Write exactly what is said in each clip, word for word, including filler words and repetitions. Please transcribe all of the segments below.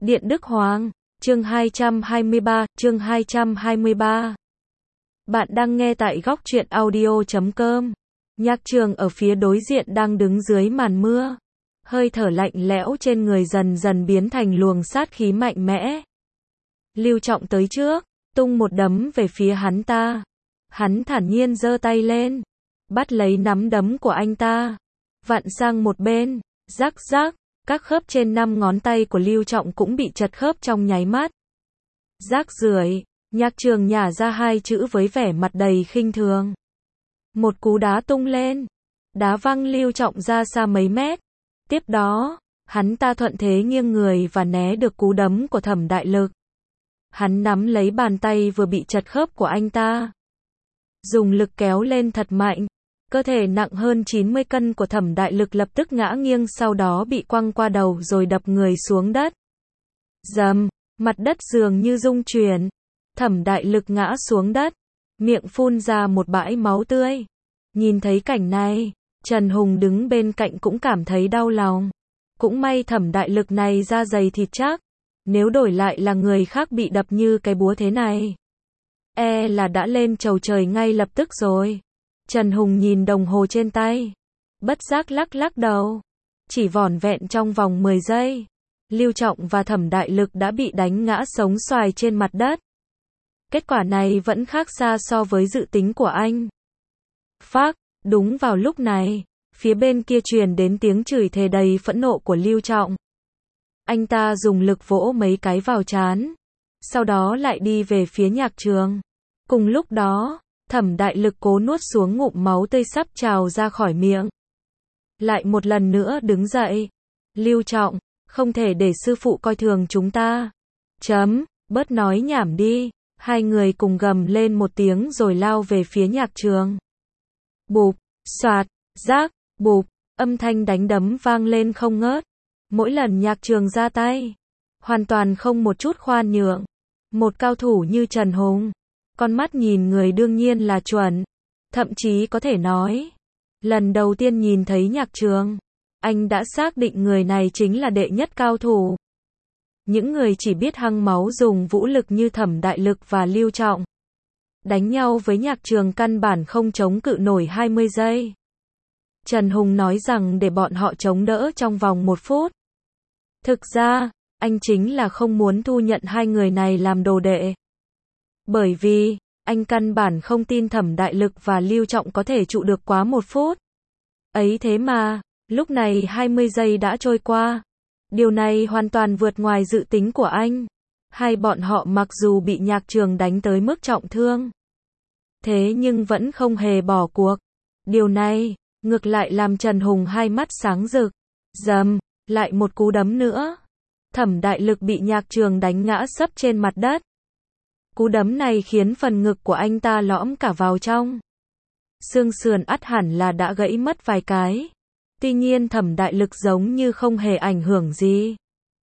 Điện Đức Hoàng, chương hai trăm hai mươi ba, chương hai trăm hai mươi ba. Bạn đang nghe tại góc truyện audio chấm com. Nhạc Trường ở phía đối diện đang đứng dưới màn mưa. Hơi thở lạnh lẽo trên người dần dần biến thành luồng sát khí mạnh mẽ. Lưu Trọng tới trước, tung một đấm về phía hắn ta. Hắn thản nhiên giơ tay lên, bắt lấy nắm đấm của anh ta, vặn sang một bên, rắc rắc. Các khớp trên năm ngón tay của Lưu Trọng cũng bị chật khớp trong nháy mắt. Rác rưởi, Nhạc Trường nhả ra hai chữ với vẻ mặt đầy khinh thường. Một cú đá tung lên, đá văng Lưu Trọng ra xa mấy mét. Tiếp đó, hắn ta thuận thế nghiêng người và né được cú đấm của Thẩm Đại Lực. Hắn nắm lấy bàn tay vừa bị chật khớp của anh ta, dùng lực kéo lên thật mạnh. Cơ thể nặng hơn chín mươi cân của Thẩm Đại Lực lập tức ngã nghiêng, sau đó bị quăng qua đầu rồi đập người xuống đất. Rầm, mặt đất dường như rung chuyển. Thẩm Đại Lực ngã xuống đất, miệng phun ra một bãi máu tươi. Nhìn thấy cảnh này, Trần Hùng đứng bên cạnh cũng cảm thấy đau lòng. Cũng may Thẩm Đại Lực này da dày thịt chắc, nếu đổi lại là người khác bị đập như cái búa thế này, e là đã lên chầu trời ngay lập tức rồi. Trần Hùng nhìn đồng hồ trên tay, bất giác lắc lắc đầu. Chỉ vỏn vẹn trong vòng mười giây, Lưu Trọng và Thẩm Đại Lực đã bị đánh ngã sống xoài trên mặt đất. Kết quả này vẫn khác xa so với dự tính của anh. Phác, đúng vào lúc này, phía bên kia truyền đến tiếng chửi thề đầy phẫn nộ của Lưu Trọng. Anh ta dùng lực vỗ mấy cái vào trán, sau đó lại đi về phía Nhạc Trường. Cùng lúc đó, Thẩm Đại Lực cố nuốt xuống ngụm máu tươi sắp trào ra khỏi miệng. Lại một lần nữa đứng dậy. Lưu Trọng, không thể để sư phụ coi thường chúng ta. Chấm, bớt nói nhảm đi. Hai người cùng gầm lên một tiếng rồi lao về phía Nhạc Trường. Bụp, xoạt, rác, bụp, âm thanh đánh đấm vang lên không ngớt. Mỗi lần Nhạc Trường ra tay, hoàn toàn không một chút khoan nhượng. Một cao thủ như Trần Hùng, con mắt nhìn người đương nhiên là chuẩn. Thậm chí có thể nói, lần đầu tiên nhìn thấy Nhạc Trường, anh đã xác định người này chính là đệ nhất cao thủ. Những người chỉ biết hăng máu dùng vũ lực như Thẩm Đại Lực và Lưu Trọng, đánh nhau với Nhạc Trường căn bản không chống cự nổi hai mươi giây. Trần Hùng nói rằng để bọn họ chống đỡ trong vòng một phút. Thực ra, anh chính là không muốn thu nhận hai người này làm đồ đệ. Bởi vì, anh căn bản không tin Thẩm Đại Lực và Lưu Trọng có thể trụ được quá một phút. Ấy thế mà, lúc này hai mươi giây đã trôi qua. Điều này hoàn toàn vượt ngoài dự tính của anh. Hai bọn họ mặc dù bị Nhạc Trường đánh tới mức trọng thương, thế nhưng vẫn không hề bỏ cuộc. Điều này, ngược lại làm Trần Hùng hai mắt sáng rực. Rầm, lại một cú đấm nữa. Thẩm Đại Lực bị Nhạc Trường đánh ngã sấp trên mặt đất. Cú đấm này khiến phần ngực của anh ta lõm cả vào trong. Xương sườn ắt hẳn là đã gãy mất vài cái. Tuy nhiên Thẩm Đại Lực giống như không hề ảnh hưởng gì.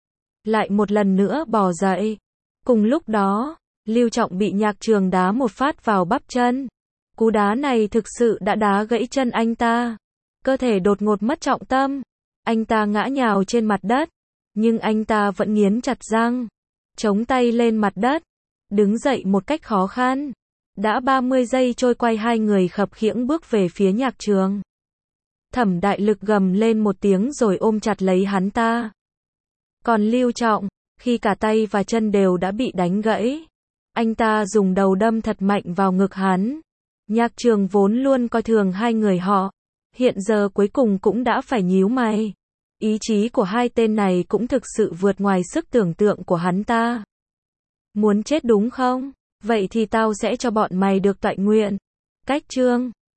Lại một lần nữa bò dậy. Cùng lúc đó, Lưu Trọng bị Nhạc Trường đá một phát vào bắp chân. Cú đá này thực sự đã đá gãy chân anh ta. Cơ thể đột ngột mất trọng tâm. Anh ta ngã nhào trên mặt đất. Nhưng anh ta vẫn nghiến chặt răng, chống tay lên mặt đất, đứng dậy một cách khó khăn. Đã ba mươi giây trôi qua, hai người khập khiễng bước về phía Nhạc Trường. Thẩm Đại Lực gầm lên một tiếng rồi ôm chặt lấy hắn ta. Còn Lưu Trọng, khi cả tay và chân đều đã bị đánh gãy, anh ta dùng đầu đâm thật mạnh vào ngực hắn. Nhạc Trường vốn luôn coi thường hai người họ, hiện giờ cuối cùng cũng đã phải nhíu mày. Ý chí của hai tên này cũng thực sự vượt ngoài sức tưởng tượng của hắn ta. Muốn chết đúng không? Vậy thì tao sẽ cho bọn mày được toại nguyện. Cách chương